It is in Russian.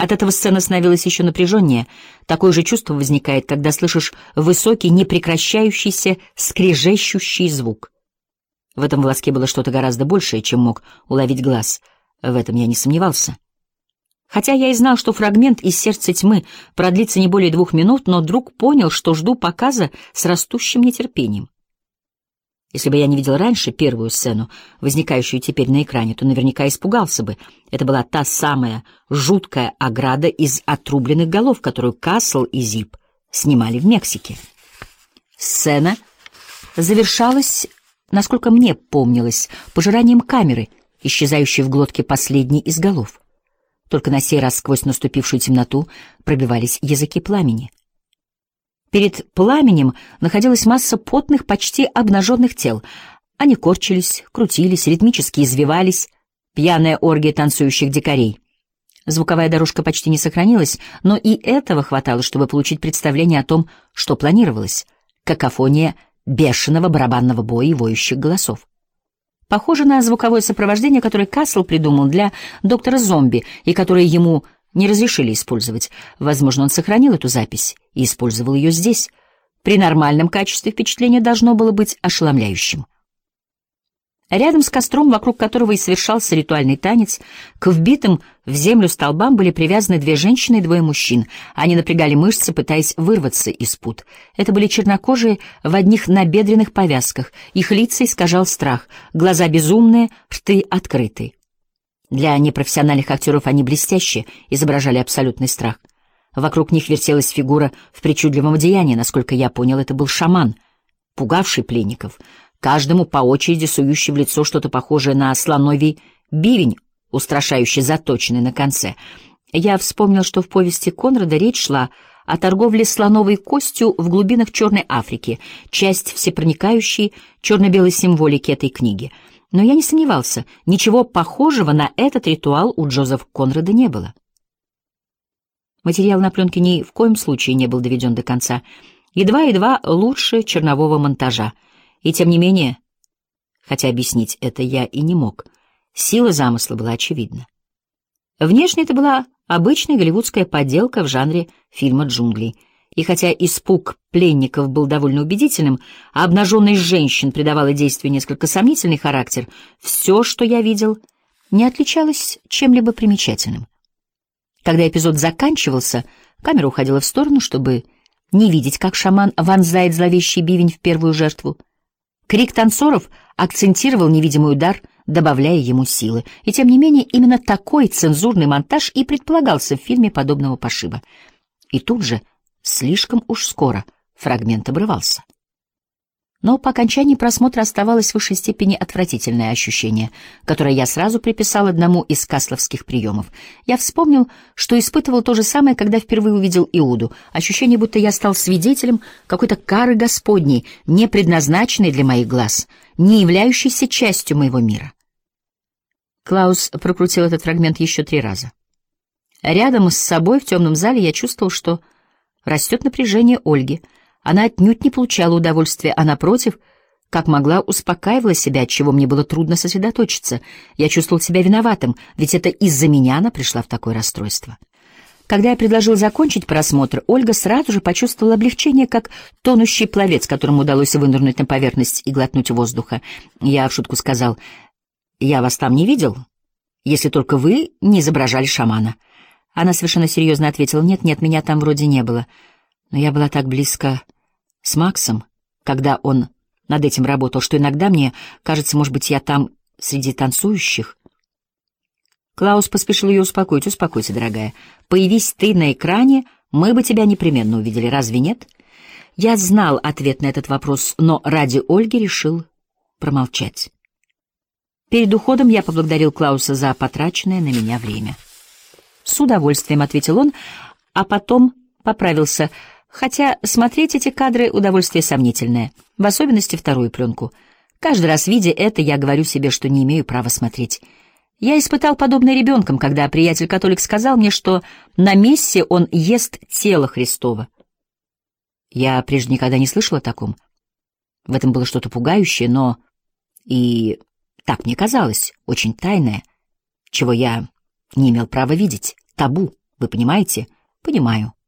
От этого сцена становилась еще напряженнее. Такое же чувство возникает, когда слышишь высокий, непрекращающийся, скрежещущий звук. В этом волоске было что-то гораздо большее, чем мог уловить глаз. В этом я не сомневался. Хотя я и знал, что фрагмент из «Сердца тьмы» продлится не более 2 минут, но вдруг понял, что жду показа с растущим нетерпением. Если бы я не видел раньше первую сцену, возникающую теперь на экране, то наверняка испугался бы. Это была та самая жуткая ограда из отрубленных голов, которую Касл и Зип снимали в Мексике. Сцена завершалась, насколько мне помнилось, пожиранием камеры, исчезающей в глотке последней из голов. Только на сей раз сквозь наступившую темноту пробивались языки пламени. Перед пламенем находилась масса потных, почти обнаженных тел. Они корчились, крутились, ритмически извивались. Пьяная оргия танцующих дикарей. Звуковая дорожка почти не сохранилась, но и этого хватало, чтобы получить представление о том, что планировалось. Какофония бешеного барабанного боя и воющих голосов. Похоже на звуковое сопровождение, которое Касл придумал для доктора Зомби и которое ему не разрешили использовать. Возможно, он сохранил эту запись и использовал ее здесь. При нормальном качестве впечатление должно было быть ошеломляющим. Рядом с костром, вокруг которого и совершался ритуальный танец, к вбитым в землю столбам были привязаны 2 женщины и 2 мужчин. Они напрягали мышцы, пытаясь вырваться из пут. Это были чернокожие в одних набедренных повязках. Их лица искажал страх, глаза безумные, рты открыты. Для непрофессиональных актеров они блестяще изображали абсолютный страх. Вокруг них вертелась фигура в причудливом одеянии. Насколько я понял, это был шаман, пугавший пленников, каждому по очереди сующий в лицо что-то похожее на слоновий бивень, устрашающе заточенный на конце. Я вспомнил, что в повести Конрада речь шла о торговле слоновой костью в глубинах Черной Африки, часть всепроникающей черно-белой символики этой книги. Но я не сомневался, ничего похожего на этот ритуал у Джозефа Конрада не было. Материал на пленке ни в коем случае не был доведен до конца. Едва-едва лучше чернового монтажа. И тем не менее, хотя объяснить это я и не мог, сила замысла была очевидна. Внешне это была обычная голливудская подделка в жанре фильма «Джунгли». И хотя испуг пленников был довольно убедительным, а обнаженность женщин придавала действию несколько сомнительный характер, все, что я видел, не отличалось чем-либо примечательным. Когда эпизод заканчивался, камера уходила в сторону, чтобы не видеть, как шаман вонзает зловещий бивень в первую жертву. Крик танцоров акцентировал невидимый удар, добавляя ему силы. И тем не менее, именно такой цензурный монтаж и предполагался в фильме подобного пошиба. И тут же, слишком уж скоро, фрагмент обрывался. Но по окончании просмотра оставалось в высшей степени отвратительное ощущение, которое я сразу приписал одному из касловских приемов. Я вспомнил, что испытывал то же самое, когда впервые увидел Иуду. Ощущение, будто я стал свидетелем какой-то кары Господней, не предназначенной для моих глаз, не являющейся частью моего мира. Клаус прокрутил этот фрагмент еще 3 раза. Рядом с собой в темном зале я чувствовал, что растет напряжение Ольги. Она отнюдь не получала удовольствия, а, напротив, как могла, успокаивала себя, отчего мне было трудно сосредоточиться. Я чувствовал себя виноватым, ведь это из-за меня она пришла в такое расстройство. Когда я предложил закончить просмотр, Ольга сразу же почувствовала облегчение, как тонущий пловец, которому удалось вынырнуть на поверхность и глотнуть воздуха. Я в шутку сказал: «Я вас там не видел, если только вы не изображали шамана». Она совершенно серьезно ответила: «Нет, меня там вроде не было. Но я была так близко с Максом, когда он над этим работал, что иногда мне кажется, может быть, я там среди танцующих». Клаус поспешил ее успокоить. «Успокойся, дорогая. Появись ты на экране, мы бы тебя непременно увидели. Разве нет?» Я знал ответ на этот вопрос, но ради Ольги решил промолчать. Перед уходом я поблагодарил Клауса за потраченное на меня время. «С удовольствием», — ответил он, а потом поправился, хотя смотреть эти кадры — удовольствие сомнительное, в особенности вторую пленку. Каждый раз, видя это, я говорю себе, что не имею права смотреть. Я испытал подобное ребенком, когда приятель-католик сказал мне, что на мессе он ест тело Христово. Я прежде никогда не слышал о таком. В этом было что-то пугающее, но и, так мне казалось, очень тайное, чего я не имел права видеть, табу. Вы понимаете? Понимаю.